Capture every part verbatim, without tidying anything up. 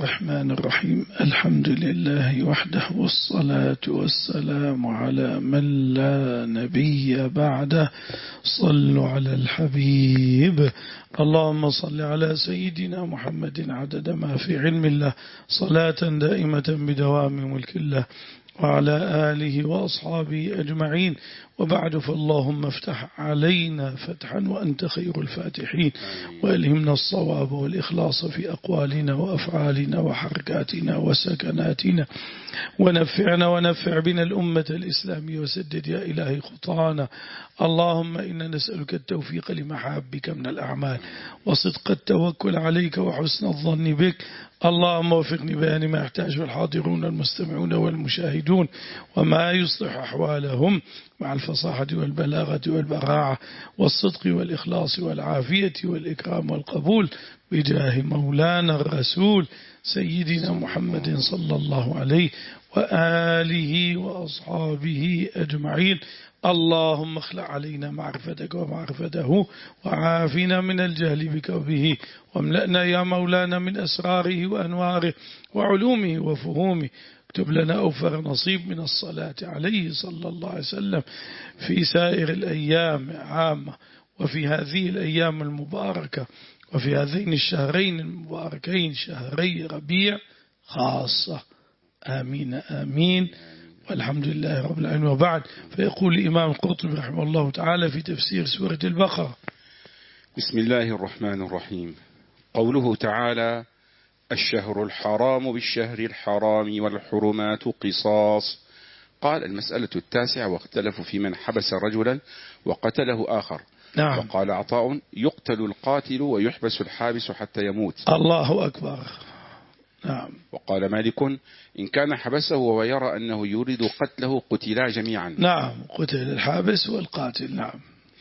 الرحمن الرحيم. الحمد لله وحده، والصلاة والسلام على من لا نبي بعده. صلوا على الحبيب. اللهم صل على سيدنا محمد عدد ما في علم الله، صلاة دائمة بدوام ملك الله، وعلى آله وأصحابه أجمعين. وبعد، فاللهم افتح علينا فتحا وأنت خير الفاتحين، وألهمنا الصواب والإخلاص في أقوالنا وأفعالنا وحركاتنا وسكناتنا، ونفعنا ونفع بنا الأمة الإسلامية، وسدد يا إلهي خطانا. اللهم إنا نسألك التوفيق لمحابك من الأعمال، وصدق التوكل عليك، وحسن الظن بك. اللهم وفقني بيان ما يحتاجه الحاضرون المستمعون والمشاهدون، وما يصلح أحوالهم مع الفصاحة والبلاغة والبراعة والصدق والإخلاص والعافية والإكرام والقبول، بجاه مولانا الرسول سيدنا محمد صلى الله عليه وآله وأصحابه أجمعين. اللهم اخلع علينا معرفتك ومعرفته، وعافنا من الجهل بك وبه، واملأنا يا مولانا من أسراره وأنواره وعلومه وفهومه. اكتب لنا أوفر نصيب من الصلاة عليه صلى الله عليه وسلم في سائر الأيام عامة، وفي هذه الأيام المباركة، وفي هذين الشهرين المباركين، شهري ربيع خاصة. آمين آمين، والحمد لله رب العالمين. وبعد، فيقول الإمام القرطبي رحمه الله تعالى في تفسير سورة البقرة: بسم الله الرحمن الرحيم. قوله تعالى: الشهر الحرام بالشهر الحرام والحرمات قصاص. قال: المسألة التاسعة. واختلفوا في من حبس رجلا وقتله آخر. نعم. وقال عطاء: يقتل القاتل ويحبس الحابس حتى يموت. الله أكبر. نعم. وقال مالك: إن كان حبسه وهو يرى أنه يريد قتله قتلا جميعا. نعم، قتل الحابس والقاتل. نعم.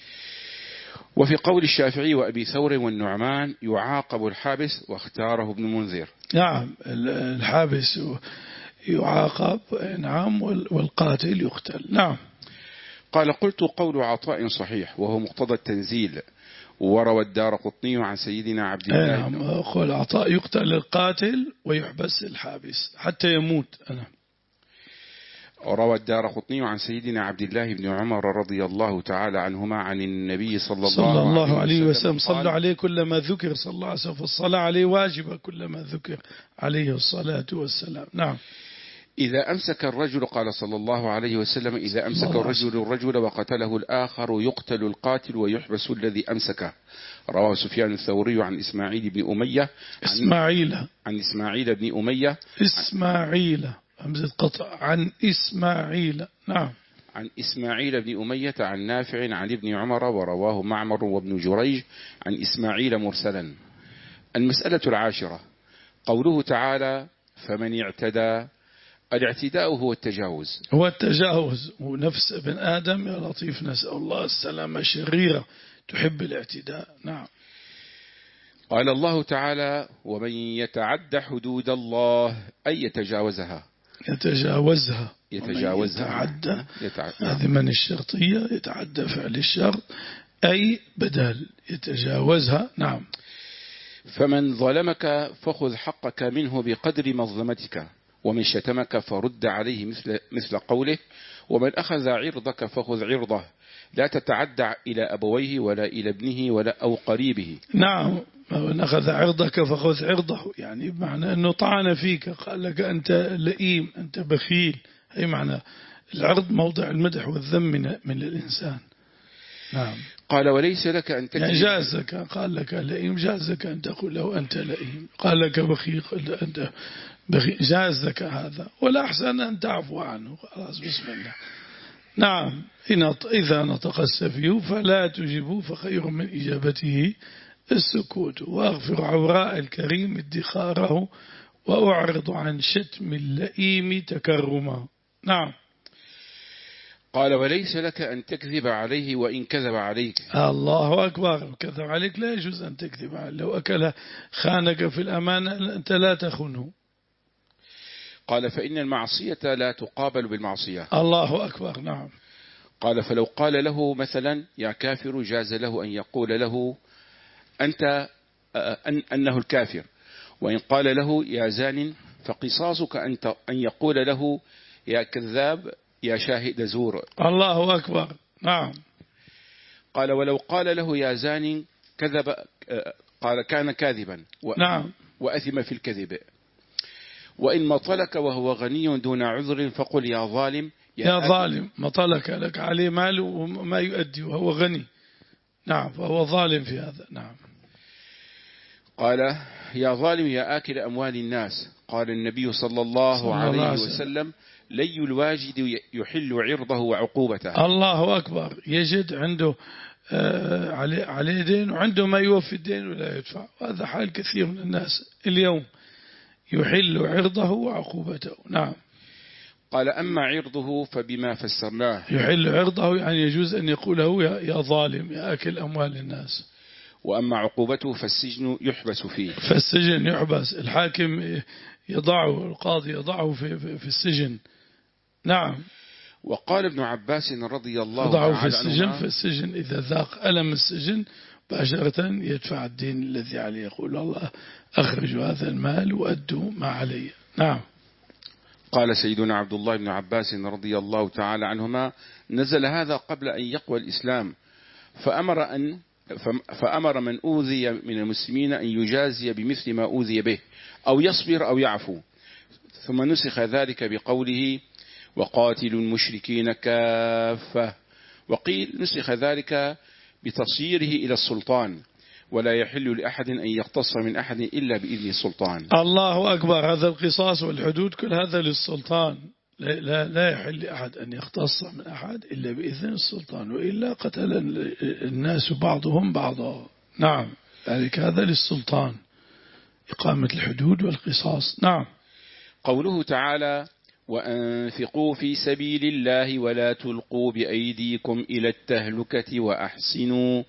وفي قول الشافعي وأبي ثور والنعمان: يعاقب الحابس، واختاره ابن منذر. نعم، الحابس يعاقب، نعم، والقاتل يقتل. نعم. قال: قلت: قول عطاء صحيح، وهو مقتضى التنزيل. وروى الدارقطني عن سيدنا عبد الله. نعم، قول عطاء: يقتل القاتل ويحبس الحابس حتى يموت. أنا وروى الدارقطني عن سيدنا عبد الله بن عمر رضي الله تعالى عنهما عن النبي صلى الله, صلى الله عليه وسلم: صلى صلى عليه كلما ذكر صلى الله عليه وسلم، فالصلاة عليه واجبة كلما ذكر عليه الصلاة والسلام. نعم. إذا أمسك الرجل، قال صلى الله عليه وسلم: إذا أمسك الرجل الرجل وقتله الآخر يقتل القاتل ويحبس الذي أمسكه. رواه سفيان الثوري عن إسماعيل بن أمية عن إسماعيل عن إسماعيل بن أمية إسماعيل همزة قطع عن إسماعيل. نعم. عن إسماعيل بن أمية عن نافع عن ابن عمر. ورواه معمر وابن جريج عن إسماعيل مرسلا. المسألة العاشرة. قوله تعالى: فمن اعتدى. الاعتداء هو التجاوز هو التجاوز ونفس ابن آدم يا لطيف، نسأل الله السلامة، شريرة تحب الاعتداء. نعم. قال الله تعالى: ومن يتعد حدود الله أي يتجاوزها. يتجاوزها يتجاوزها يتعدى. يتع... هذه من الشرطية، يتعدى فعل الشرط، أي بدل يتجاوزها. نعم. فمن ظلمك فخذ حقك منه بقدر مظلمتك، ومن شتمك فرد عليه مثل, مثل قوله، ومن أخذ عرضك فخذ عرضه، لا تتعدى إلى أبويه ولا إلى ابنه ولا أو قريبه. نعم. ومن أخذ عرضك فخذ عرضه، يعني بمعنى أنه طعن فيك، قال لك أنت لئيم، أنت بخيل. أي معنى العرض موضع المدح والذم من, من الإنسان. نعم. قال: وليس لك أن تكذب. يعني جازك، قال لك لئيم، جازك أن تقول له أنت لئيم. قال لك بخيل، قال أنت بخيل، جازك هذا، ولا أحسن أن تعفو عنه. خلاص، بسم الله. نعم. إذا نطق السفيه فلا تجيبه، فخير من إجابته السكوت. وأغفر عوراء الكريم ادخاره، وأعرض عن شتم اللئيم تكرما. نعم. قال: وليس لك أن تكذب عليه وإن كذب عليك. الله أكبر. كذب عليك لا يجوز أن تكذب عليه. لو أكل خانك في الأمانة أنت لا تخونه. قال: فإن المعصية لا تقابل بالمعصية. الله أكبر. نعم. قال: فلو قال له مثلا يا كافر، جاز له أن يقول له أنت أن أنه الكافر، وإن قال له يا زان فقصاصك أن يقول له يا كذاب يا شاهد زور. الله أكبر. نعم. قال ولو قال له يا زان كذب قال كان كاذبا نعم. وأثم في الكذب. وإن مطلك وهو غني دون عذر فقل يا ظالم يا, يا ظالم. مطلك لك عليه مال وما يؤدي وهو غني. نعم. فهو ظالم في هذا. نعم. قال يا ظالم يا آكل أموال الناس. قال النبي صلى الله, صلى الله عليه وسلم لي الواجد يحل عرضه وعقوبته. الله أكبر. يجد عنده آه عليه, عليه دين وعنده ما يوفي الدين ولا يدفع. وهذا حال كثير من الناس اليوم. يحل عرضه وعقوبته. نعم. قال أما عرضه فبما فسرناه. يحل عرضه يعني يجوز أن يقوله يا, يا ظالم يا أكل أموال الناس. وأما عقوبته فالسجن يحبس فيه. فالسجن يحبس. الحاكم يضعه القاضي يضعه في, في, في السجن. نعم. وقال ابن عباس رضي الله عنه يضعه في السجن. في السجن إذا ذاق ألم السجن باشرة يدفع الدين الذي عليه. يقول الله أخرجوا هذا المال وأدوا ما علي. نعم. قال سيدنا عبد الله بن عباس رضي الله تعالى عنهما نزل هذا قبل أن يقوى الإسلام فأمر أن فأمر من أوذي من المسلمين أن يجازي بمثل ما أوذي به أو يصبر أو يعفو. ثم نسخ ذلك بقوله وقاتلوا المشركين كافة. وقيل نسخ ذلك بتصيره إلى السلطان ولا يحل لأحد أن يقتص من أحد إلا بإذن السلطان. الله أكبر. هذا القصاص والحدود كل هذا للسلطان. لا, لا يحل لأحد أن يقتص من أحد إلا بإذن السلطان وإلا قتل الناس بعضهم بعضا. نعم. ذلك هذا للسلطان إقامة الحدود والقصاص. نعم. قوله تعالى وأنفقوا في سبيل الله ولا تلقوا بأيديكم إلى التهلكة وأحسنوا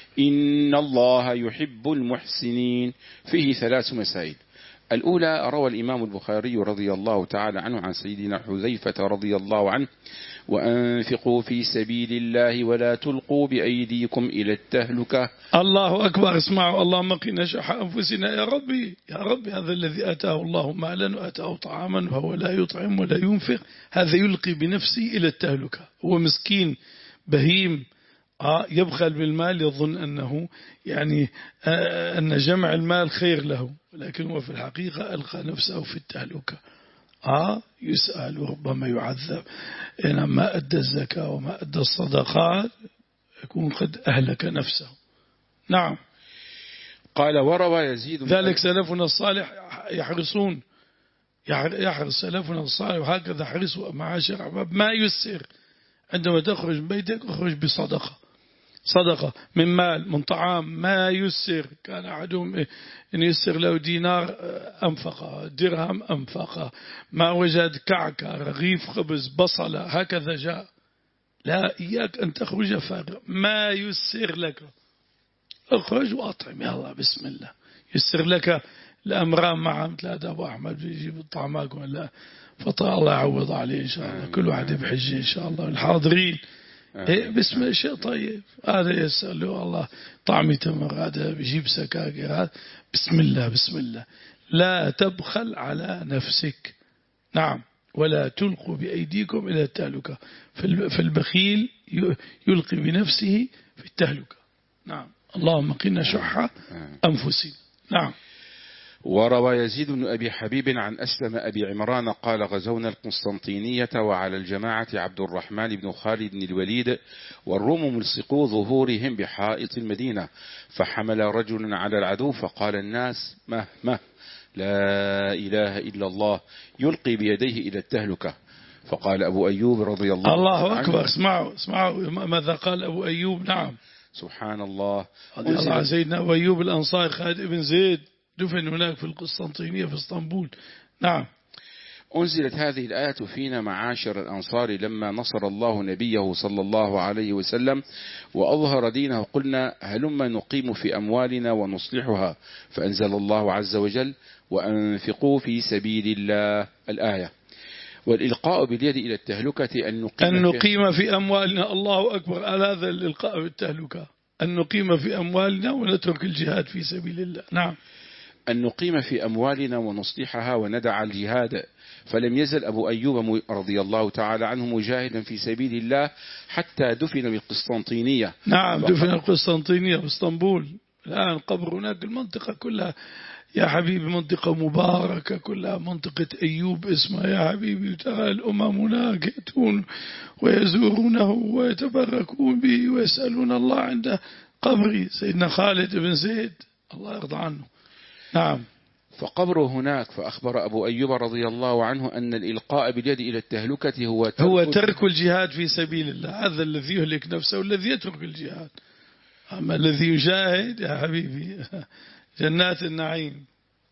إن الله يحب المحسنين. فيه ثلاث مسائل. الأولى روى الإمام البخاري رضي الله تعالى عنه عن سيدنا حذيفة رضي الله عنه وأنفقوا في سبيل الله ولا تلقوا بأيديكم إلى التهلكة. الله أكبر. اسمعوا اللهم قنا شح أنفسنا يا ربي يا ربي. هذا الذي أتاه الله مالا وأتاه طعاما وهو لا يطعم ولا ينفق هذا يلقي بنفسه إلى التهلكة. هو مسكين بهيم يبخل بالمال يظن أنه يعني أن جمع المال خير له ولكن هو في الحقيقة ألقى نفسه في التهلكة. آه يسأل وربما يعذب. إنما أدى الزكاة وما أدى الصدقات يكون قد أهلك نفسه. نعم. قال وروى يزيد ذلك سلفنا الصالح يحرصون يحرص سلفنا الصالح وهكذا حرصوا معاشر أحباب ما يسر. عندما تخرج من بيتك اخرج بصدقة صدقة من مال من طعام ما يسر. كان أحدهم إن يسر له دينار أنفقه درهم أنفقه ما وجد كعكة رغيف خبز بصلة هكذا جاء. لا إياك أن تخرج فارغ ما يسر لك. اخرج وأطعم يا الله بسم الله. يسر لك الأمران مع مثل هذا أبو أحمد بيجيب الطعماك ولا فطر الله يعوض عليه إن شاء الله. كل واحد بحج إن شاء الله الحاضرين إيه بسم الله شيء طيب. هذا يسأل له الله طعمي تمر هذا بيجيب سكاكر هذا بسم الله بسم الله. لا تبخل على نفسك. نعم. ولا تلقوا بأيديكم إلى التهلكة. في البخيل يلقي بنفسه في التهلكة. نعم. اللهم قنا شح أنفسنا. نعم. وروى يزيد بن أبي حبيب عن أسلم أبي عمران قال غزونا القسطنطينية وعلى الجماعة عبد الرحمن بن خالد بن الوليد والروم ملصقوا ظهورهم بحائط المدينة فحمل رجل على العدو فقال الناس مه مه لا إله إلا الله يلقي بيديه إلى التهلكة. فقال أبو أيوب رضي الله عنه الله أكبر. اسمعوا اسمعوا ماذا قال أبو أيوب. نعم. سبحان الله. الله عن سيدنا أبو أيوب الأنصاري خالد بن زيد دفن هناك في القسطنطينية في اسطنبول. نعم. أنزلت هذه الآية فينا معاشر الأنصار لما نصر الله نبيه صلى الله عليه وسلم وأظهر دينه قلنا هلما نقيم في أموالنا ونصلحها فأنزل الله عز وجل وأنفقوا في سبيل الله الآية. والإلقاء باليد إلى التهلكة أن نقيم, أن نقيم في أموالنا. الله أكبر على هذا الإلقاء بالتهلكة. أن نقيم في أموالنا ونترك الجهاد في سبيل الله. نعم. أن نقيم في أموالنا ونصلحها وندع الجهاد. فلم يزل أبو أيوب رضي الله تعالى عنه مجاهدا في سبيل الله حتى دفن بالقسطنطينية. نعم دفن القسطنطينية باسطنبول. الآن قبر هناك المنطقة كلها يا حبيبي منطقة مباركة كلها منطقة أيوب اسمها يا حبيبي. وترى الأمم هناك يأتون ويزورونه ويتبركون به ويسألون الله عند قبر سيدنا خالد بن زيد الله يرضى عنه. نعم. فقبره هناك. فأخبر أبو أيوب رضي الله عنه أن الإلقاء باليد إلى التهلكة هو ترك, هو ترك الجهاد في سبيل الله. هذا الذي يهلك نفسه والذي يترك الجهاد. أما الذي يجاهد يا حبيبي جنات النعيم.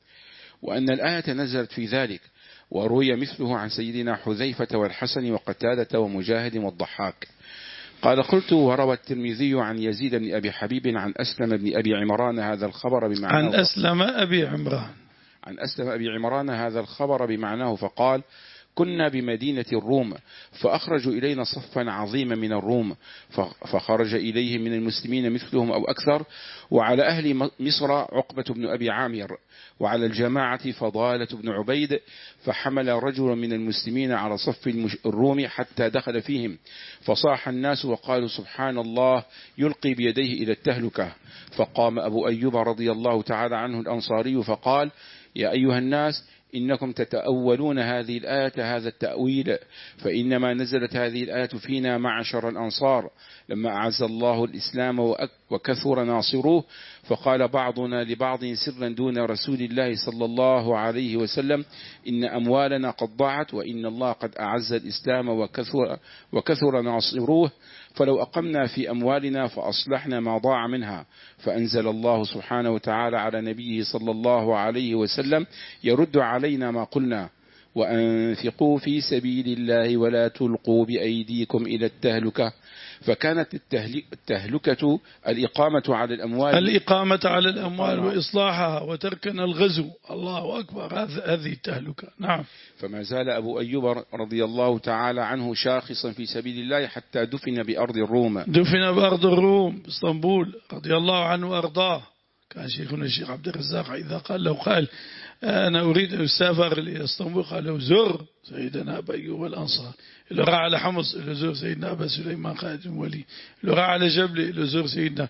وأن الآية نزلت في ذلك. وروي مثله عن سيدنا حذيفة والحسن وقتادة ومجاهد والضحاك. قال قلت وروى الترمذي عن يزيد بن أبي حبيب عن أسلم بن أبي عمران هذا الخبر بمعناه. عن أسلم أبي عمران عن أسلم أبي عمران هذا الخبر بمعناه فقال كنا بمدينة الروم فأخرجوا إلينا صفا عظيما من الروم فخرج إليهم من المسلمين مثلهم أو أكثر وعلى أهل مصر عقبة بن أبي عامر وعلى الجماعة فضالة بن عبيد فحمل رجل من المسلمين على صف الروم حتى دخل فيهم فصاح الناس وقالوا سبحان الله يلقي بيديه إلى التهلكة. فقام أبو أيوب رضي الله تعالى عنه الأنصاري فقال يا أيها الناس إنكم تتأولون هذه الآية هذا التأويل فإنما نزلت هذه الآية فينا معشر الأنصار لما أعز الله الإسلام وكثر ناصروه فقال بعضنا لبعض سرا دون رسول الله صلى الله عليه وسلم إن أموالنا قد ضاعت وإن الله قد أعز الإسلام وكثر, وكثر ناصروه فلو أقمنا في أموالنا فأصلحنا ما ضاع منها. فأنزل الله سبحانه وتعالى على نبيه صلى الله عليه وسلم يرد علينا ما قلنا وأنفقوا في سبيل الله ولا تلقوا بأيديكم إلى التهلكة. فكانت التهلكة الإقامة على الأموال الإقامة على الأموال وإصلاحها وتركنا الغزو. الله أكبر هذه التهلكة. نعم. فما زال أبو أيوب رضي الله تعالى عنه شاخصا في سبيل الله حتى دفن بأرض الروم. دفن بأرض الروم باسطنبول رضي الله عنه وأرضاه. كان شيخنا الشيخ عبد الرزاق إذا قال له قال أنا أريد أن أسافر لإسطنبول قال له زر سيدنا أبا أيوب الأنصار. اللي راح على حمص اللي زور سيدنا أبا سليمان خالد ولي. اللي راح على جبل اللي زور سيدنا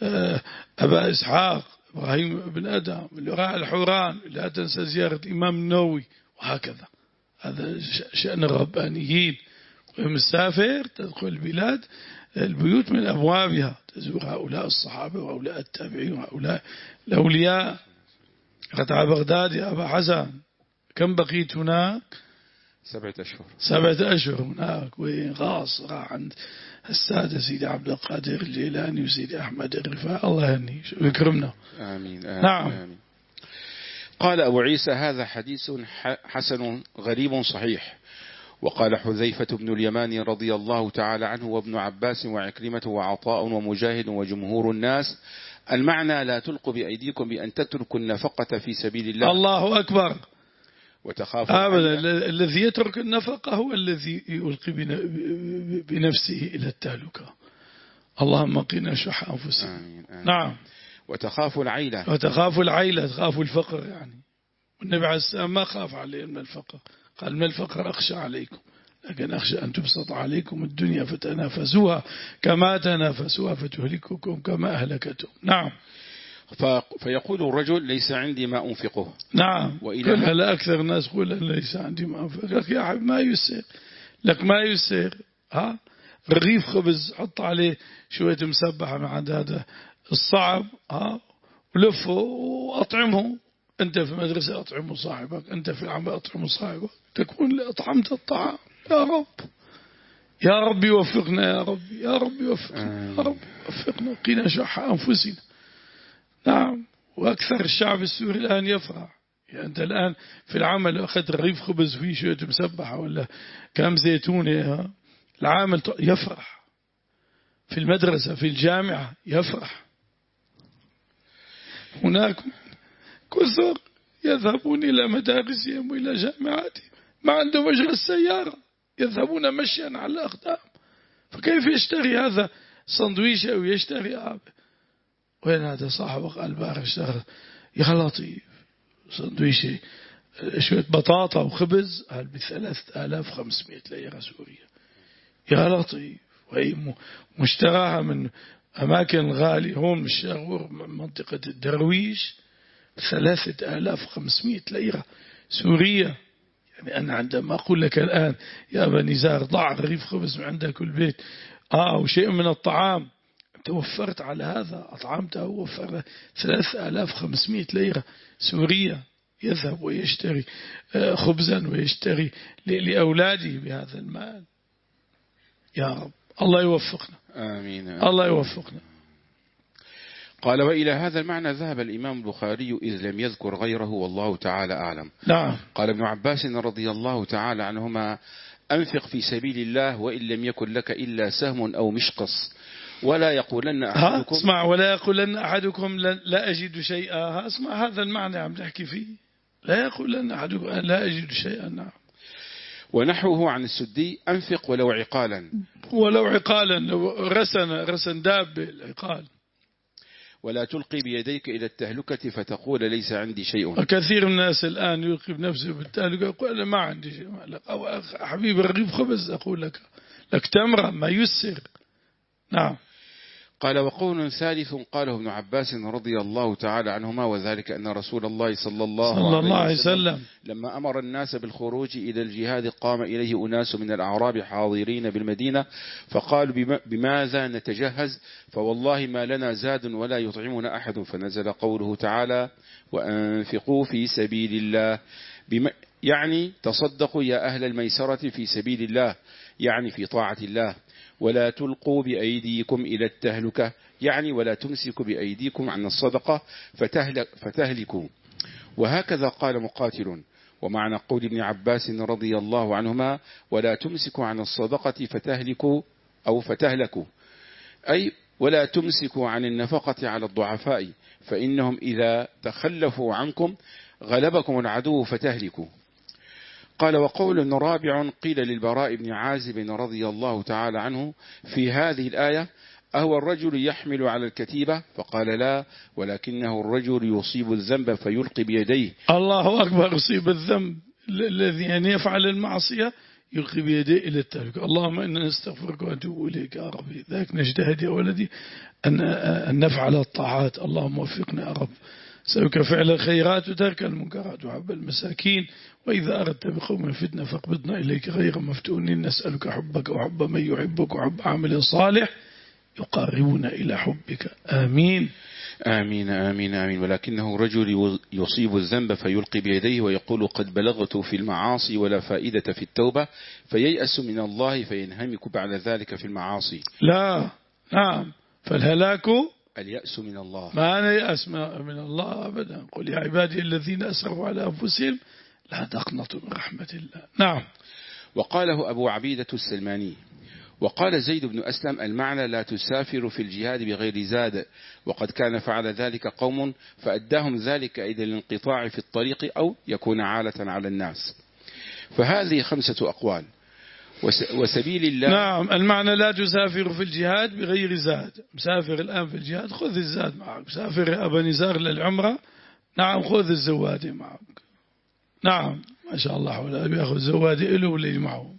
أبا إسحاق إبراهيم بن أدم. اللي راح على حوران لا تنسى زيارة إمام النووي وهكذا. هذا شأن الربانيين. ومسافر تدخل البلاد البيوت من أبوابها تزور هؤلاء الصحابة وهؤلاء التابعين وهؤلاء الأولياء. قطع بغداد يا أبا حسن كم بقيت هناك؟ سبعة أشهر. سبعة أشهر هناك. وين غاص راح عند السادة سيدي عبد القادر الجيلاني وسيدي أحمد الرفاعي الله يهني يكرمنا. آمين. آمين. نعم. آمين. قال أبو عيسى هذا حديث حسن غريب صحيح. وقال حذيفة بن اليمان رضي الله تعالى عنه وابن عباس وعكرمة وعطاء ومجاهد وجمهور الناس المعنى لا تلقوا بأيديكم بأن تتركوا النفقة في سبيل الله. الله أكبر. وتخافوا أبدا الذي يترك النفقة هو الذي يلقي بنفسه إلى التهلكة. اللهم قنا شح أنفسنا. آمين. آمين. نعم. وتخافوا العيلة. وتخافوا العيلة تخافوا الفقر يعني. والنبي عليه السلام ما خاف عليهم من الفقر قال ما الفقر أخشى عليكم لكن أخشى أن تبسط عليكم الدنيا فتنافسوها كما تنافسوها فتهلككم كما أهلكتهم. نعم. فيقول الرجل ليس عندي ما أنفقه. نعم. كلها أكثر الناس يقول ليس عندي ما أنفقه. يا حبيبي ما يسير لك ما يسير ها رغيف خبز حط عليه شوية مسبحة مع هذا الصعب ها ولفه وأطعمه. أنت في مدرسة أطعم صاحبك أنت في العمل أطعم صاحبك تكون أطعمت الطعام. يا رب يا رب يوفقنا يا رب يا رب يوفقنا يا رب يوفقنا قنا شح أنفسنا. نعم. وأكثر الشعب السوري الآن يفرح. يعني أنت الآن في العمل أخذت رغيف خبز فيه شوية مسبحة ولا كام زيتونة العامل يفرح. في المدرسة في الجامعة يفرح. هناك كثر يذهبون إلى مدارسهم وإلى جامعاتهم ما عندهم أجر السيارة يذهبون مشيا على الأقدام. فكيف يشتري هذا سندويشة أو يشتري آب؟ وين هذا صاحبك البارح اشترى يا لطيف سندويشة شوية بطاطا وخبز هل بثلاثة آلاف وخمسمائة ليرة سورية. يا لطيف. وهي مشتراها من أماكن غالية هون بالشاغور منطقة الدرويش ثلاثة آلاف وخمسمائة ليرة سورية. يعني أنا عندما أقول لك الآن يا أبا نزار ضع رغيف خبز من عندك كل بيت آه وشيء من الطعام، أنت وفرت على هذا أطعمته ووفر ثلاثة آلاف وخمسمائة ليرة سورية. يذهب ويشتري خبزا ويشتري لأولادي بهذا المال. يا رب الله يوفقنا. آمين. الله يوفقنا. قال وإلى هذا المعنى ذهب الإمام البخاري إذ لم يذكر غيره والله تعالى أعلم. نعم. قال ابن عباس رضي الله تعالى عنهما أنفق في سبيل الله وإن لم يكن لك إلا سهم أو مشقص ولا يقولن أحدكم اسمع ولا يقولن أحدكم لا أجد شيئا. اسمع هذا المعنى عم نحكي فيه. لا يقولن أحدكم لا أجد شيئا. نعم. ونحوه عن السدي أنفق ولو عقالا ولو عقالا لو رسن رسن داب العقال. ولا تلقي بيديك إلى التهلكة فتقول ليس عندي شيء. كثير من الناس الآن يلقي بنفسه بالتهلكة يقول أنا ما عندي شيء. أو حبيبي رغيف خبز أقول لك لك تمرة ما يسر. نعم. قال وقول ثالث قاله ابن عباس رضي الله تعالى عنهما وذلك أن رسول الله صلى الله, صلى الله عليه وسلم لما أمر الناس بالخروج إلى الجهاد قام إليه أناس من الأعراب حاضرين بالمدينة فقالوا بماذا نتجهز فوالله ما لنا زاد ولا يطعمنا أحد فنزل قوله تعالى وأنفقوا في سبيل الله يعني تصدقوا يا أهل الميسرة في سبيل الله يعني في طاعة الله ولا تلقوا بأيديكم إلى التهلكة يعني ولا تمسكوا بأيديكم عن الصدقة فتهلك فتهلكوا. وهكذا قال مقاتل. ومعنى قول ابن عباس رضي الله عنهما ولا تمسكوا عن الصدقة فتهلكوا أو فتهلكوا أي ولا تمسكوا عن النفقة على الضعفاء فإنهم إذا تخلفوا عنكم غلبكم العدو فتهلكوا. قال وقول رابع قيل للبراء بن عازب رضي الله تعالى عنه في هذه الآية أهو الرجل يحمل على الكتيبة فقال لا ولكنه الرجل يصيب الذنب فيلقي بيديه. الله أكبر. يصيب الذنب الذي أن يفعل المعصية يلقي بيديه إلى التهلكة. اللهم إنا نستغفرك ونتوب إليك يا ربي. ذاك نجتهد يا ولدي أن نفعل الطاعات. اللهم وفقنا يا رب. سألك فعل الخيرات وترك المنكرات وحب المساكين وإذا أردت بقوم فتنة فاقبضنا إليك غير مفتونين نسألك حبك وحب من يحبك وحب عمل صالح يقاربنا إلى حبك. آمين آمين آمين آمين. ولكنه رجل يصيب الذنب فيلقي بيديه ويقول قد بلغت في المعاصي ولا فائدة في التوبة فييأس من الله فينهمك بعد ذلك في المعاصي. لا نعم. فالهلاك اليأس من الله. ما أنا يأس من الله أبدا. قل يا عبادي الذين أسرفوا على أنفسهم لا تقنطوا من رحمة الله. نعم. وقاله أبو عبيدة السلماني. وقال زيد بن أسلم المعنى لا تسافر في الجهاد بغير زاد وقد كان فعل ذلك قوم فأداهم ذلك إلى الانقطاع في الطريق أو يكون عالة على الناس. فهذه خمسة أقوال. وسبيل الله. نعم. المعنى لا تسافر في الجهاد بغير زاد. مسافر الآن في الجهاد خذ الزاد معك. مسافر يا أبا نزار للعمرة نعم خذ الزواد معك. نعم ما شاء الله حوله بيأخذ زواد إله واللي معه.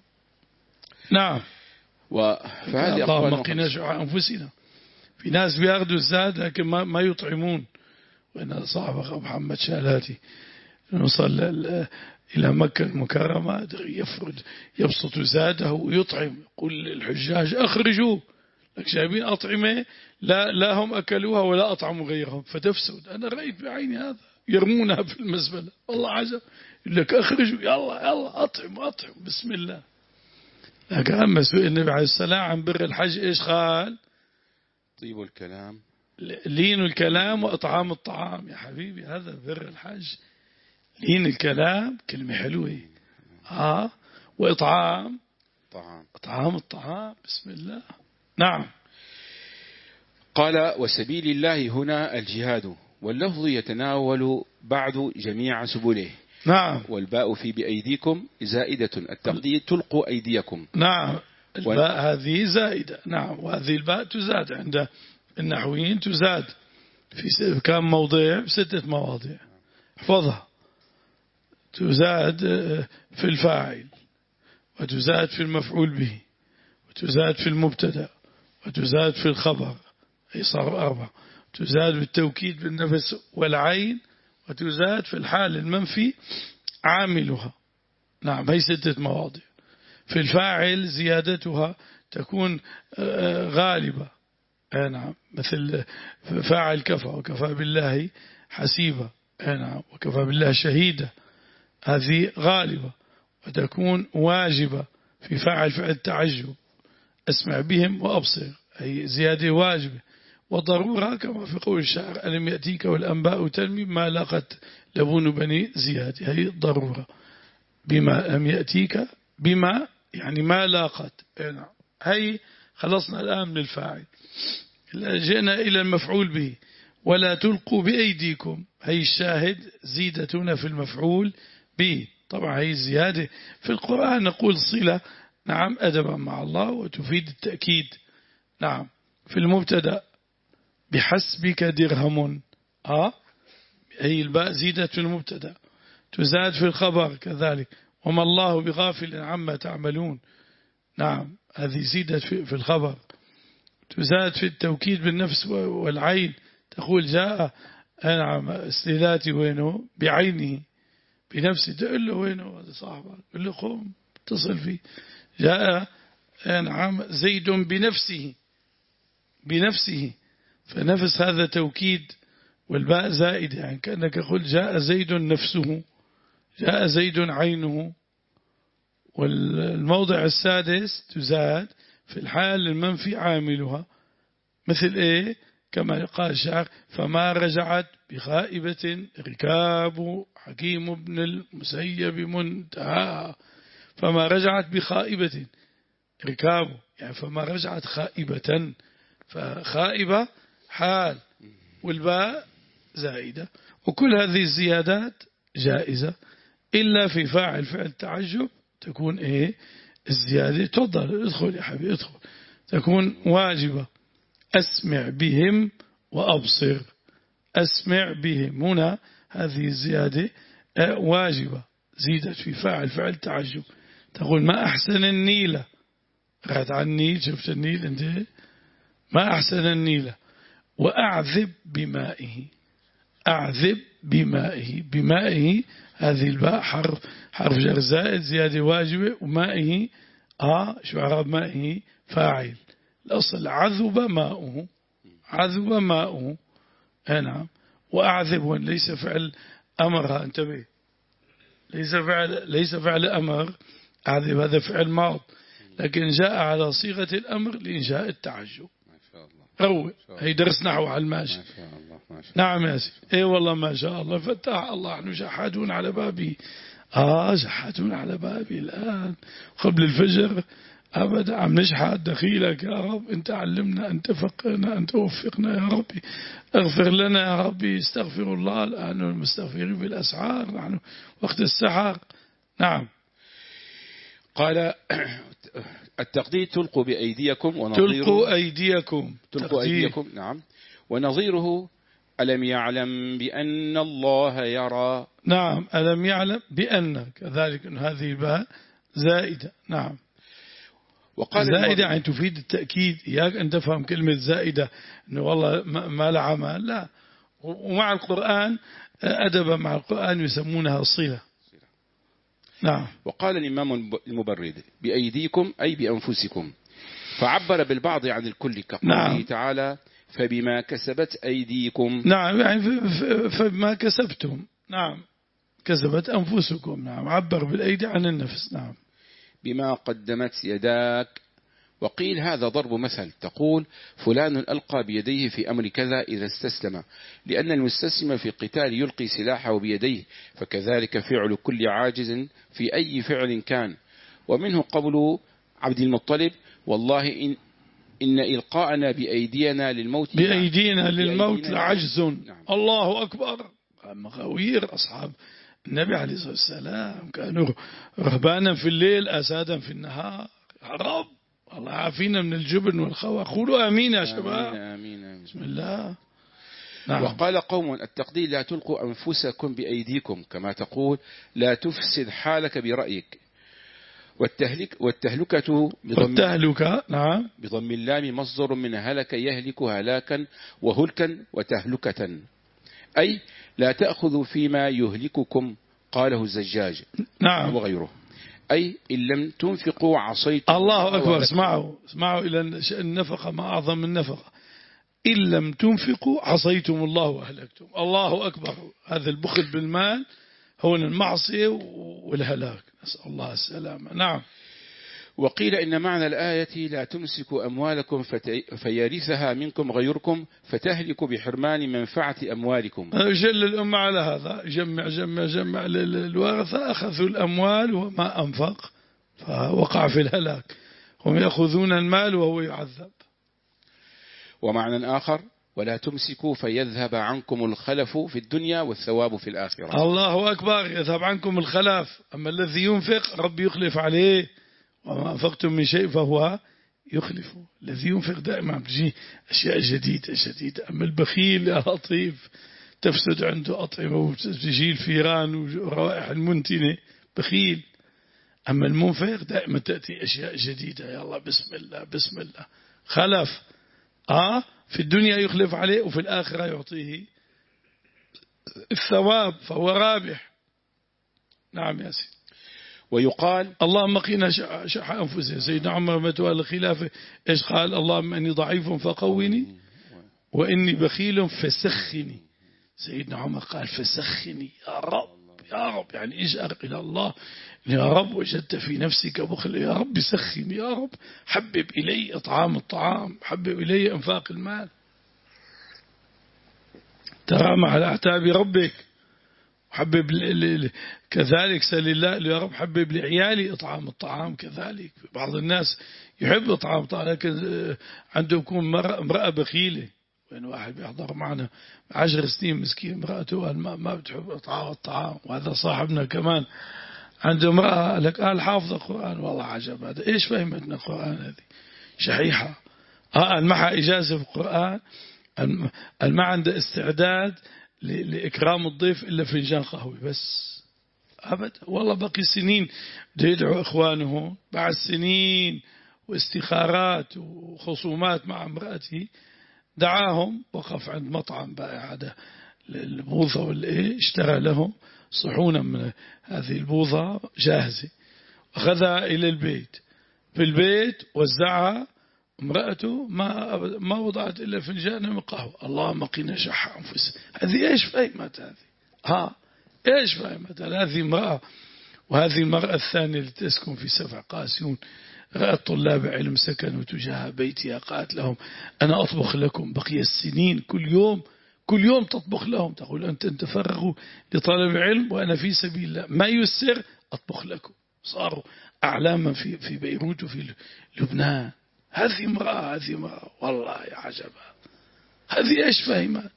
نعم. وفهذه اللهم قنا شح أنفسنا. في ناس بيأخذوا الزاد لكن ما ما يطعمون. وإن صاحبك محمد شالاتي نوصل إلى مكة المكرمة يفرد يبسط زاده ويطعم يقول للحجاج أخرجوا لك شايبين أطعمة لا لا هم أكلوها ولا أطعموا غيرهم فتفسد. أنا رأيت بعيني هذا يرمونها في المزبلة. والله عجب. يقول لك أخرجوا يلا يلا أطعم أطعم بسم الله. لكن أما سئل النبي عليه السلام عن بر الحج إيش قال؟ طيب الكلام لين الكلام وإطعام الطعام. يا حبيبي هذا بر الحج. لين الكلام كلمة حلوة ها وإطعام طعام إطعام الطعام بسم الله. نعم. قال وسبيل الله هنا الجهاد واللفظ يتناول بعد جميع سبله. نعم. والباء في بأيديكم زائدة التقدير تلقوا أيديكم. نعم. الباء و... هذه زائدة. نعم. وهذه الباء تزاد عند النحويين تزاد في كم موضع ستة مواضع احفظها. تزاد في الفاعل، وتزاد في المفعول به، وتزاد في المبتدا، وتزاد في الخبر، أي صار أربعة. تزاد بالتوكيد بالنفس والعين، وتزاد في الحال المنفي عاملها. نعم، هي ستة مواضع. في الفاعل زيادتها تكون غالبة. نعم، مثل فاعل كفى، وكفى بالله حسيبا. نعم، وكفى بالله شهيدا، هذه غالبة. وتكون واجبة في فاعل فعل تعجب، أسمع بهم وأبصر، أي زيادة واجبة. وضرورة كما في قول الشاعر: ألم يأتيك والأنباء تنمي ما لاقت لبون بني زياد، هي ضرورة. بما لم يأتيك، بما يعني ما لاقت. هي خلصنا الآن من الفاعل. جئنا إلى المفعول به: ولا تلقوا بأيديكم، هي الشاهد زيدتنا في المفعول به. طبعا هي زيادة في القرآن، نقول صلة، نعم، أدبا مع الله، وتفيد التأكيد. نعم، في المبتدا: بحسبك درهم، آه هي الباء زيدة في المبتدا. تزاد في الخبر كذلك: وما الله بغافل عما تعملون. نعم، هذه زيدت في الخبر. تزاد في التوكيد بالنفس والعين، تقول جاء، نعم، استذاتي وينه بعينه، بنفسه، تقول له وينه هذا صاحبك، تقول له قوم اتصل فيه. جاء، نعم، زيد بنفسه، بنفسه، فنفس هذا توكيد، والباء زائد، يعني كأنك قلت جاء زيد نفسه، جاء زيد عينه. والموضع السادس: تزاد في الحال المنفي عاملها، مثل إيه؟ كما قال الشاعر: فما رجعت بخائبة ركاب حكيم بن المسيب منتهى. فما رجعت بخائبة ركاب، يعني فما رجعت خائبة، فخائبة حال، والباء زائدة. وكل هذه الزيادات جائزة، إلا في فاعل فعل تعجب تكون إيه الزيادة؟ تفضل ادخل يا حبيبي ادخل، تكون واجبة: أسمع بهم وأبصر. أسمع بهم، هنا هذه الزيادة واجبة، زيدت في فاعل فعل تعجب. تقول: ما أحسن النيلة، رأت عن النيل، شفت النيل انت، ما أحسن النيلة. وأعذب بمائه، أعذب بمائه، بمائه هذه الباء حرف حرف جر زائد، زيادة واجبة. ومائه آه شو عرب مائه؟ فاعل، الأصل عذب ماؤه، عذب ماؤه. نعم. وأعذب ليس فعل أمرها، انتبه، ليس فعل ليس فعل أمر. أعذب هذا فعل ماض، لكن جاء على صيغة الأمر لإنشاء التعجب. روي، هي درس نحو على الماشي. نعم يا سيدي، اي والله ما شاء الله، فتح الله. نحن شحاتون على بابي، آه شحاتون على بابي الآن قبل الفجر أبدا، عم نشحت دخيلك يا رب. أنت علمنا، أنت فقنا، أنت وفقنا يا ربي، اغفر لنا يا ربي. استغفر الله، الآن المستغفرين بالأسعار، نحن وقت السحر. نعم. قال: التقدير: تلقوا بأيديكم، ونظيره تلقوا أيديكم، تلقوا أيديكم. نعم. ونظيره: ألم يعلم بأن الله يرى. نعم، ألم يعلم بأن، كذلك هذه الباء زائدة. نعم. وقال زائدة يعني تفيد التأكيد. إياك أن تفهم كلمة زائدة أنه والله ما لها عمل، لا. ومع القرآن أدبا مع القرآن يسمونها صلة. نعم. وقال الإمام المبرد: بأيديكم أي بأنفسكم، فعبر بالبعض عن الكل، كقوله نعم. تعالى: فبما كسبت أيديكم. نعم، يعني فبما كسبتم. نعم، كسبت أنفسكم. نعم، عبر بالأيدي عن النفس. نعم. بما قدمت يداك. وقيل هذا ضرب مثل، تقول: فلان ألقى بيديه في أمر كذا إذا استسلم، لأن المستسلم في القتال يلقي سلاحه بيديه، فكذلك فعل كل عاجز في أي فعل كان. ومنه قول عبد المطلب: والله إن إن إلقاءنا بأيدينا للموت بأيدينا للموت لعجز. نعم. الله أكبر. مغاوير أصحاب النبي عليه الصلاة والسلام كانوا رهبانا في الليل، أسادا في النهار. يا رب الله عافينا من الجبن والخوى. قولوا آمين يا شباب. آمين آمين. بسم الله. نعم. وقال قوم التقدير لا تلقوا أنفسكم بأيديكم، كما تقول لا تفسد حالك برأيك. والتهلك والتهلكة بضم, والتهلكة نعم بضم اللام مصدر من هلك يهلك هلاكا وهلكا وتهلكة، أي لا تأخذوا فيما يهلككم، قاله الزجاج نعم وغيره، أي إن لم تنفقوا عصيتم. الله أكبر. اسمعوا اسمعوا إلى النفقة، ما أعظم النفقة. إن لم تنفقوا عصيتم الله وأهلكتم. الله أكبر. هذا البخل بالمال هو المعصية والهلاك، نسأل الله السلامة. نعم. وقيل إن معنى الآية لا تمسكوا أموالكم فيرثها منكم غيركم فتهلكوا بحرمان منفعة أموالكم. جل الأمة على هذا، جمع جمع جمع الورثة أخذوا الأموال وما أنفق فوقع في الهلاك، هم يأخذون المال وهو يعذب. ومعنى آخر ولا تمسكوا فيذهب عنكم الخلف في الدنيا والثواب في الآخرة. الله أكبر. يذهب عنكم الخلف، أما الذي ينفق ربي يخلف عليه، وما أنفقتم من شيء فهو يخلف. الذي ينفق دائما بيجي أشياء جديدة جديدة. أما البخيل يا لطيف تفسد عنده أطعمة وتجي الفيران والروائح المنتنة، بخيل. أما المنفق دائما تأتي أشياء جديدة، يا الله بسم الله بسم الله. خلف آه في الدنيا يخلف عليه وفي الآخرة يعطيه الثواب فهو رابح. نعم يا سيدي. ويقال اللهم قنا شح أنفسنا. سيدنا عمر متولى الخلافة إيش قال؟ اللهم أني ضعيف فقوني وإني بخيل فسخني. سيدنا عمر قال فسخني يا رب يا رب، يعني اجأر إلى الله يا رب وجدت في نفسك بخل، يا رب سخني يا رب، حبب إلي إطعام الطعام، حبب إلي إنفاق المال، ترام على أعتاب ربك، حبب كذلك سل الله يا رب حبب لعيالي إطعام الطعام. كذلك بعض الناس يحب إطعام الطعام لكن عنده يكون امرأة بخيلة. وين واحد بيحضر معنا عشر سنين مسكين امرأته ما ما بتحب إطعام الطعام، وهذا صاحبنا كمان عنده امرأة لك قال حافظ القرآن. والله عجب هذا، إيش فهمتنا القرآن هذه شحيحة. آه معها إجازة في القرآن، ما عنده استعداد لإكرام الضيف إلا فنجان قهوة بس أبدا. والله بقي سنين بده يدعو إخوانه بعد سنين واستخارات وخصومات مع امرأته، دعاهم وقف عند مطعم بائع هذا البوظة والإيه، اشترى لهم صحونا من هذه البوظة جاهزة، أخذها إلى البيت، في البيت وزعها امرأته ما ما وضعت إلا فنجان من قهوة. اللهم قنا شح أنفسنا. هذه إيش فهمت هذه؟ ها إيش فهمت هذه امرأة؟ وهذه المرأة الثانية التي تسكن في سبع قاسيون رأت طلاب علم سكنوا تجاه بيتها، قالت لهم أنا أطبخ لكم بقي السنين، كل يوم كل يوم تطبخ لهم، تقول أنت تفرغوا لطلب علم وأنا في سبيل الله ما يسر أطبخ لكم. صاروا أعلاما في في بيروت وفي لبنان. هذه امرأة هذه امرأة والله يا عجبا. هذه إيش فهمت؟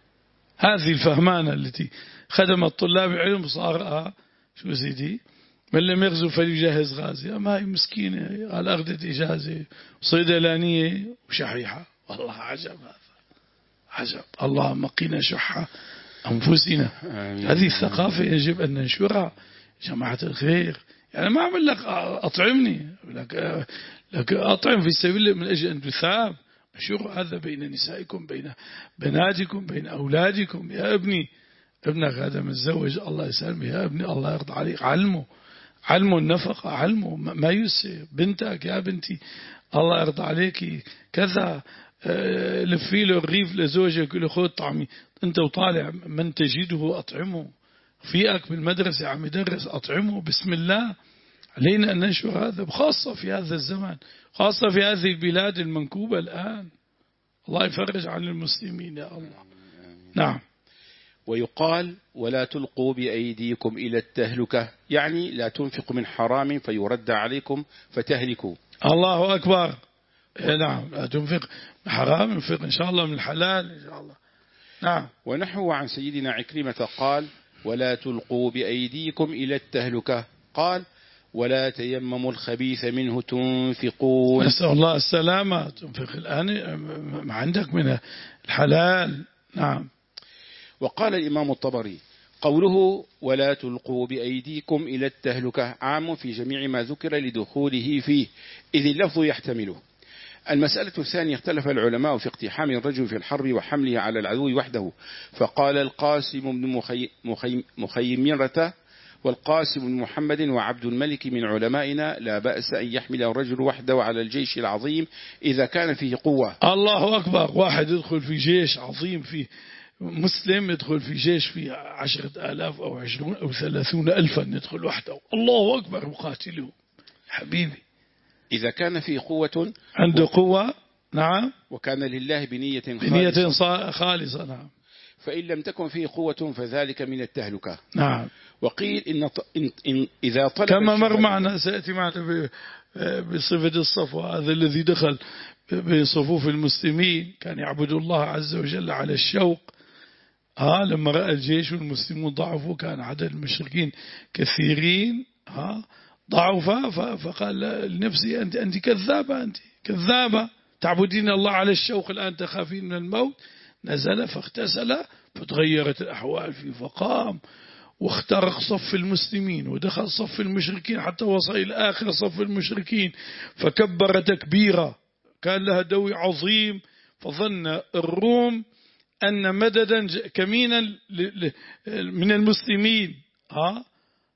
هذه الفهمانة التي خدمت طلاب العلم صار شو سيدي من لم يغزو فليجهز غازي. ما هي مسكينة قال أخذت إجازة صيدلانية وشحيحة. والله عجب هذا عجب. اللهم قنا شح أنفسنا. هذه الثقافة يجب أن ننشرها جماعة الخير. يعني ما أعمل لك أطعمني لك, لك أطعم في سبيل الله من أجل أن تثاب. نشر هذا بين نسائكم بين بناتكم بين أولادكم. يا ابني ابنك هذا متزوج الله يسلمه، يا ابني الله يرضى عليك علمه علمه النفقة، علمه ما يسي. بنتك يا بنتي الله يرضى عليك كذا لفي له الرغيف لزوجك له خذ طعمي انت وطالع من تجده أطعمه. فيك بالمدرسة عم يدرس أطعمه. بسم الله علينا أن ننشر هذا، خاصة في هذا الزمان، خاصة في هذه البلاد المنكوبة الآن. الله يفرج عن المسلمين يا الله. نعم. ويقال ولا تلقوا بأيديكم إلى التهلكة، يعني لا تنفقوا من حرام فيرد عليكم فتهلكوا. الله أكبر. نعم لا تنفق من حرام، انفق إن شاء الله من الحلال إن شاء الله. نعم. ونحو عن سيدنا عكرمة قال ولا تلقوا بأيديكم إلى التهلكة، قال ولا تيمموا الخبيث منه تنفقون. نسأل الله السلامة. تنفق الآن ما عندك من الحلال. نعم. وقال الإمام الطبري: قوله ولا تلقوا بأيديكم إلى التهلكة عام في جميع ما ذكر لدخوله فيه، إذ اللفظ يحتمله. المسألة الثانية: اختلف العلماء في اقتحام الرجل في الحرب وحمله على العدو وحده، فقال القاسم بن مخي... مخي... مخيمرة والقاسم بن محمد وعبد الملك من علمائنا: لا بأس أن يحمل الرجل وحده على الجيش العظيم إذا كان فيه قوة. الله أكبر. واحد يدخل في جيش عظيم، فيه مسلم يدخل في جيش فيه عشرة آلاف أو عشرون أو ثلاثون ألفا، يدخل وحده. الله أكبر وقاتله حبيبي. إذا كان فيه قوة، عنده قوة، نعم، وكان لله بنية بنية خالصة, خالصة نعم. فإن لم تكن فيه قوة فذلك من التهلكة. نعم. وقيل إن, إن, إن إذا طلب كما مر معنا، سيأتي معنا بصفة الصفوة، هذا الذي دخل بصفوف المسلمين كان يعبد الله عز وجل على الشوق. ها لما رأى الجيش والمسلمون ضعفوا، كان عدد المشركين كثيرين، ها ضعفا، فقال لنفسي أنت أنت كذابة، أنت كذابة، تعبدين الله على الشوق، الآن تخافين من الموت. نزل فاغتسل فتغيرت الأحوال فيه، فقام واخترق صف المسلمين ودخل صف المشركين حتى وصل إلى آخر صف المشركين، فكبر تكبيرا كان لها دوي عظيم، فظن الروم أن مددا كمينا من المسلمين، ها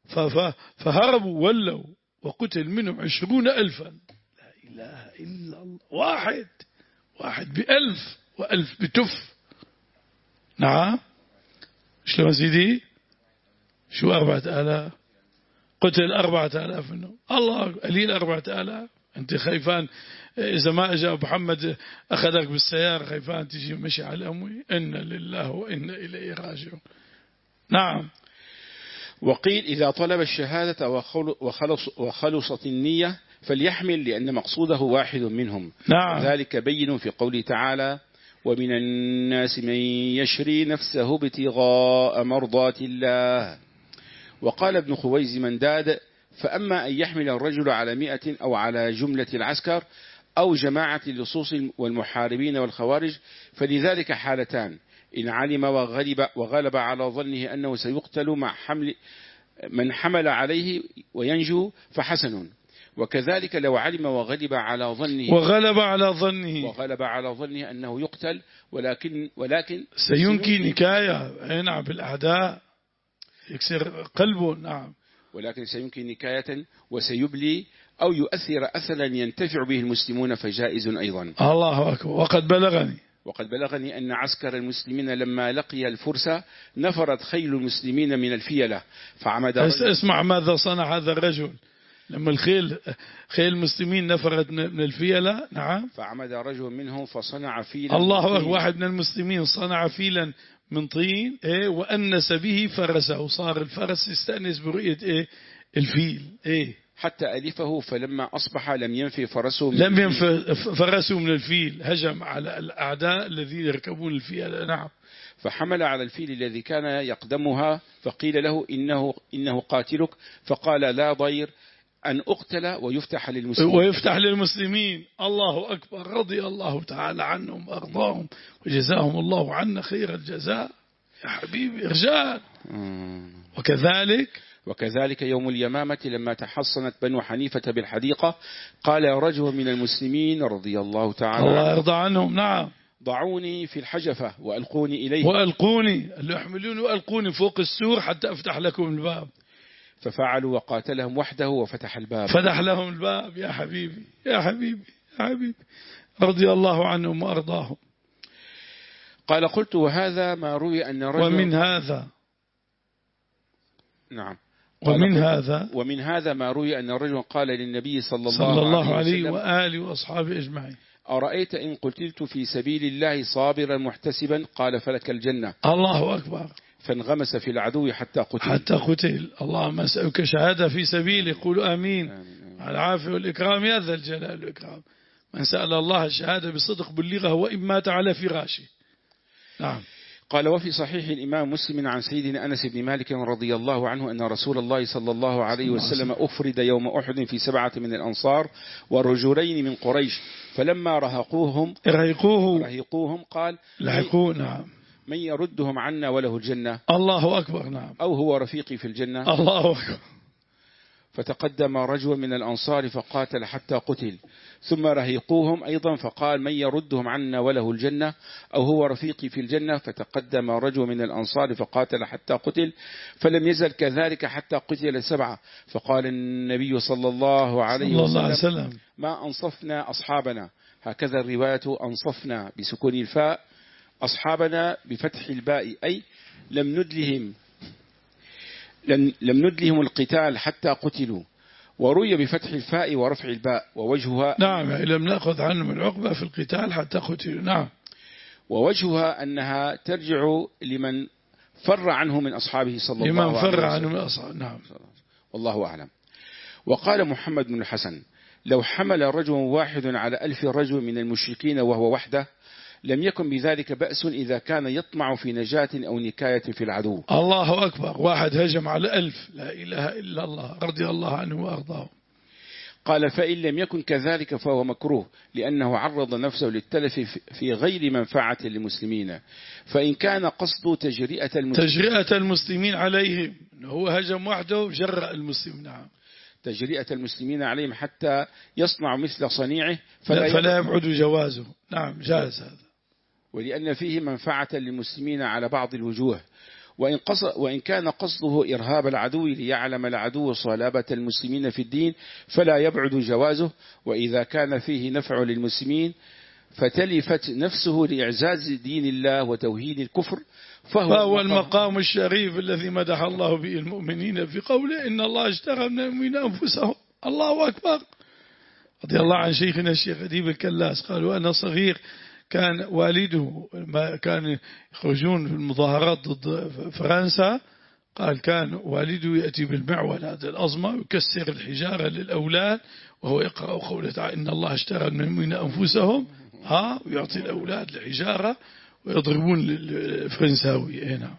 فهربوا ولوا وقتل منهم عشرون ألفا. لا إله إلا الله. واحد واحد بألف وألف بتف. نعم. شلون سيدي؟ شو أربعة آلاف؟ قتل أربعة آلاف منهم. الله قليل أربعة آلاف. أنت خيفان إذا ما أجا محمد أخذك بالسيارة، خيفان تجي مشي على الأموي. إن لله وإن إليه راجعون. نعم. وقيل إذا طلب الشهادة وخلص وخلصت النية فليحمل، لأن مقصوده واحد منهم. نعم. ذلك بين في قوله تعالى: ومن الناس من يشري نفسه ابتغاء مرضات الله. وقال ابن خويز منداد: فأما أن يحمل الرجل على مئة أو على جملة العسكر أو جماعة اللصوص والمحاربين والخوارج فلذلك حالتان: إن علم وغلب, وغلب على ظنه أنه سيقتل مع حمل من حمل عليه وينجو فحسن، وكذلك لو علم وغلب على ظنه وغلب على ظنه وغلب على ظنه أنه يقتل ولكن ولكن سينكي نكاية هنا بالأعداء يكسر قلبه. نعم. ولكن سينكي نكاية وسيبلي أو يؤثر أثرا ينتفع به المسلمون فجائز أيضا. الله أكبر. وقد بلغني وقد بلغني أن عسكر المسلمين لما لقي الفرس نفرت خيل المسلمين من الفيلة فعمد. اسمع ماذا صنع هذا الرجل لما الخيل خيل المسلمين نفرت من الفيلة. نعم. فعمد رجل منهم فصنع فيلا. الله أكبر. واحد من المسلمين صنع فيلا من طين، إيه، وأنس به فرسه، وصار الفرس يستأنس برؤية إيه الفيل، إيه، حتى ألفه، فلما أصبح لم ينفي فرسه من لم ينفي فرسه من الفيل، هجم على الأعداء الذين يركبون الفيل. نعم. فحمل على الفيل الذي كان يقدمها، فقيل له إنه, إنه قاتلك، فقال لا ضير أن أقتل ويفتح للمسلمين ويفتح للمسلمين. الله أكبر. رضي الله تعالى عنهم وأرضاهم وجزاهم الله عنا خير الجزاء يا حبيبي رجال. وكذلك وكذلك يوم اليمامة لما تحصنت بنو حنيفة بالحديقة قال رجل من المسلمين رضي الله تعالى الله يرضى عنهم. نعم. ضعوني في الحجفة وألقوني إليه وألقوني اللي يحملون وألقوني فوق السور حتى أفتح لكم الباب. ففعلوا وقاتلهم وحده وفتح الباب. فتح لهم الباب. يا حبيبي يا حبيبي يا حبيبي رضي الله عنهم وأرضاهم. قال قلت وهذا ما روي أن رجل ومن هذا نعم ومن هذا ومن هذا ما روي أن الرجل قال للنبي صلى الله, صلى الله عليه, عليه وآله وأصحابه أجمعين: أرأيت إن قتلت في سبيل الله صابرا محتسبا؟ قال فلك الجنة. الله أكبر. فانغمس في العدو حتى قتل حتى قتل. اللهم أسألك شهادة في سبيل. يقول آمين. على العافية والإكرام يا ذا الجلال والإكرام. من سأل الله الشهادة بصدق بلغه وإن مات على فراشه. نعم. قال وفي صحيح الإمام مسلم عن سيدنا أنس بن مالك رضي الله عنه أن رسول الله صلى الله عليه وسلم أفرد يوم أحد في سبعة من الأنصار ورجلين من قريش، فلما رهقوهم رهقوه رهقوهم قال لحقوه. نعم. من يردهم عنا وله الجنة. الله أكبر. نعم. أو هو رفيقي في الجنة. الله أكبر. فتقدم رجل من الأنصار فقاتل حتى قتل، ثم رهيقوهم أيضا فقال من يردهم عنا وله الجنة أو هو رفيقي في الجنة. فتقدم رجل من الأنصار فقاتل حتى قتل، فلم يزل كذلك حتى قتل سبعة. فقال النبي صلى الله عليه وسلم, وسلم ما أنصفنا أصحابنا. هكذا الرواية أنصفنا بسكون الفاء، أصحابنا بفتح الباء، أي لم ندلهم لم ندلهم القتال حتى قتلوا. وروي بفتح الفاء ورفع الباء ووجهها. نعم، لم نأخذ عنهم العقبة في القتال حتى قتلوا. نعم. ووجهها أنها ترجع لمن فر عنه من أصحابه صلى الله عليه وسلم. لمن فر عنه من أصحابه. نعم. والله أعلم. وقال محمد بن الحسن لو حمل رجل واحد على ألف رجل من المشركين وهو وحده لم يكن بذلك بأس إذا كان يطمع في نجاة أو نكاية في العدو. الله أكبر. واحد هجم على ألف، لا إله إلا الله، رضي الله عنه وأرضاه. قال فإن لم يكن كذلك فهو مكروه، لأنه عرض نفسه للتلف في غير منفعة للمسلمين. فإن كان قصده تجرئة المسلمين, تجرئة المسلمين عليهم، هو هجم وحده جرأ المسلمين. نعم. تجرئة المسلمين عليهم حتى يصنع مثل صنيعه فلا, فلا يبعد جوازه. نعم، جاز هذا. ولأن فيه منفعة للمسلمين على بعض الوجوه. وإن, قصد وإن كان قصده إرهاب العدو ليعلم العدو صلابة المسلمين في الدين فلا يبعد جوازه. وإذا كان فيه نفع للمسلمين فتلفت نفسه لإعزاز دين الله وتوهين الكفر فهو, فهو المقام الشريف الذي مدح الله به المؤمنين في قوله إن الله اشترى من المؤمنين أنفسهم. الله أكبر. رضي الله عن شيخنا الشيخ أديب الكلاس قال وأنا صغير كان والده ما كان يخرجون في المظاهرات ضد فرنسا، قال كان والده يأتي بالمعول هذا الأزمة ويكسر الحجارة للأولاد وهو يقرأ قوله تعالى إن الله اشترى من المؤمنين أنفسهم، ها، ويعطي الأولاد الحجارة ويضربون الفرنساوي هنا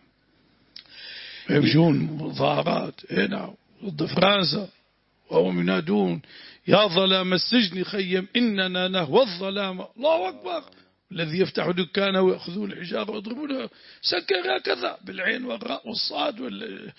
ويمشون مظاهرات هنا ضد فرنسا وهم ينادون يا ظلام السجن خيم إننا نهوى الظلام. الله أكبر. الذي يفتح دكانه ويأخذون الحجارة ويضربونه سكر هكذا بالعين والراء والصاد وال...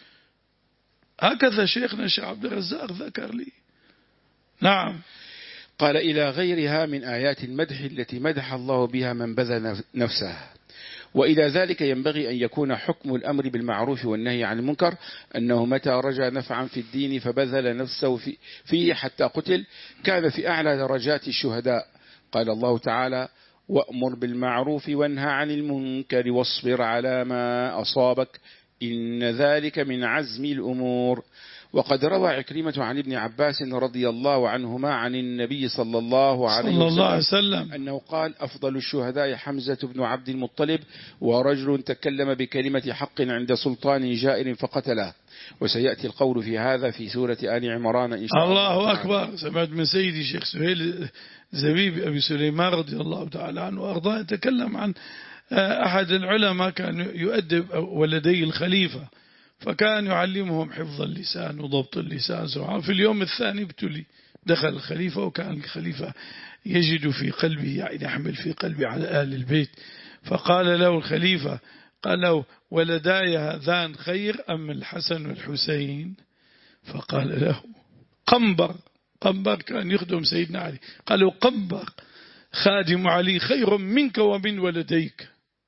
هكذا شيخنا الشيخ عبد الرزاق ذكر لي. نعم. قال إلى غيرها من آيات المدح التي مدح الله بها من بذل نفسه. وإلى ذلك ينبغي أن يكون حكم الأمر بالمعروف والنهي عن المنكر أنه متى رجى نفعا في الدين فبذل نفسه فيه حتى قتل كان في أعلى درجات الشهداء. قال الله تعالى وأمر بالمعروف وانهى عن المنكر واصبر على ما أصابك إن ذلك من عزم الأمور. وقد روى عكرمة عن ابن عباس رضي الله عنهما عن النبي صلى الله عليه صلى الله عليه وسلم, وسلم أنه قال أفضل الشهداء حمزة بن عبد المطلب ورجل تكلم بكلمة حق عند سلطان جائر فقتله. وسيأتي القول في هذا في سورة آل عمران إن شاء الله. الله أكبر. سمعت من سيدي شيخ سهيل زبيب أبي سليمان رضي الله تعالى عنه وأرضاه يتكلم عن أحد العلماء كان يؤدب ولدي الخليفة فكان يعلمهم حفظ اللسان وضبط اللسان. سبحانه في اليوم الثاني ابتلي دخل الخليفة وكان الخليفة يجد في قلبه يعني يحمل في قلبه على آل البيت فقال له الخليفة قال له ولداي هذان خير أم الحسن والحسين؟ فقال له قنبر. قنبر كان يخدم سيدنا علي. قال له قنبر خادم علي خير منك ومن ولديك.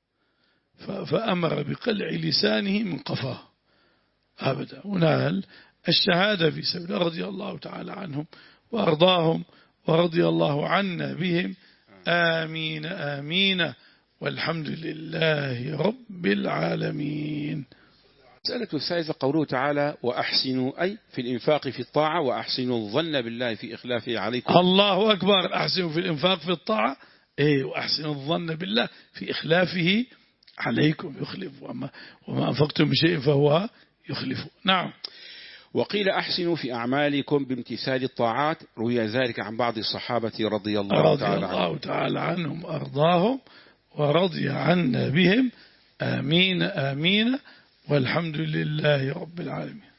فأمر بقلع لسانه من قفاه أبدا ونال الشهادة في سبيل الله. رضي الله تعالى عنهم وأرضاهم ورضي الله عنا بهم. آمين آمين والحمد لله رب العالمين. مسألة الثالثة قوله تعالى وأحسنوا أي في الإنفاق في الطاعة وأحسنوا الظن بالله في إخلافه عليكم. الله أكبر. أحسنوا في الإنفاق في الطاعة إيه وأحسنوا الظن بالله في إخلافه عليكم يخلف وما, وما أنفقتم بشيء فهو يخلف. نعم. وقيل أحسنوا في أعمالكم بامتثال الطاعات. روي ذلك عن بعض الصحابة رضي الله رضي تعالى الله عنهم. تعالى عنهم أرضاهم ورضي عنا بهم. آمين آمين والحمد لله رب العالمين.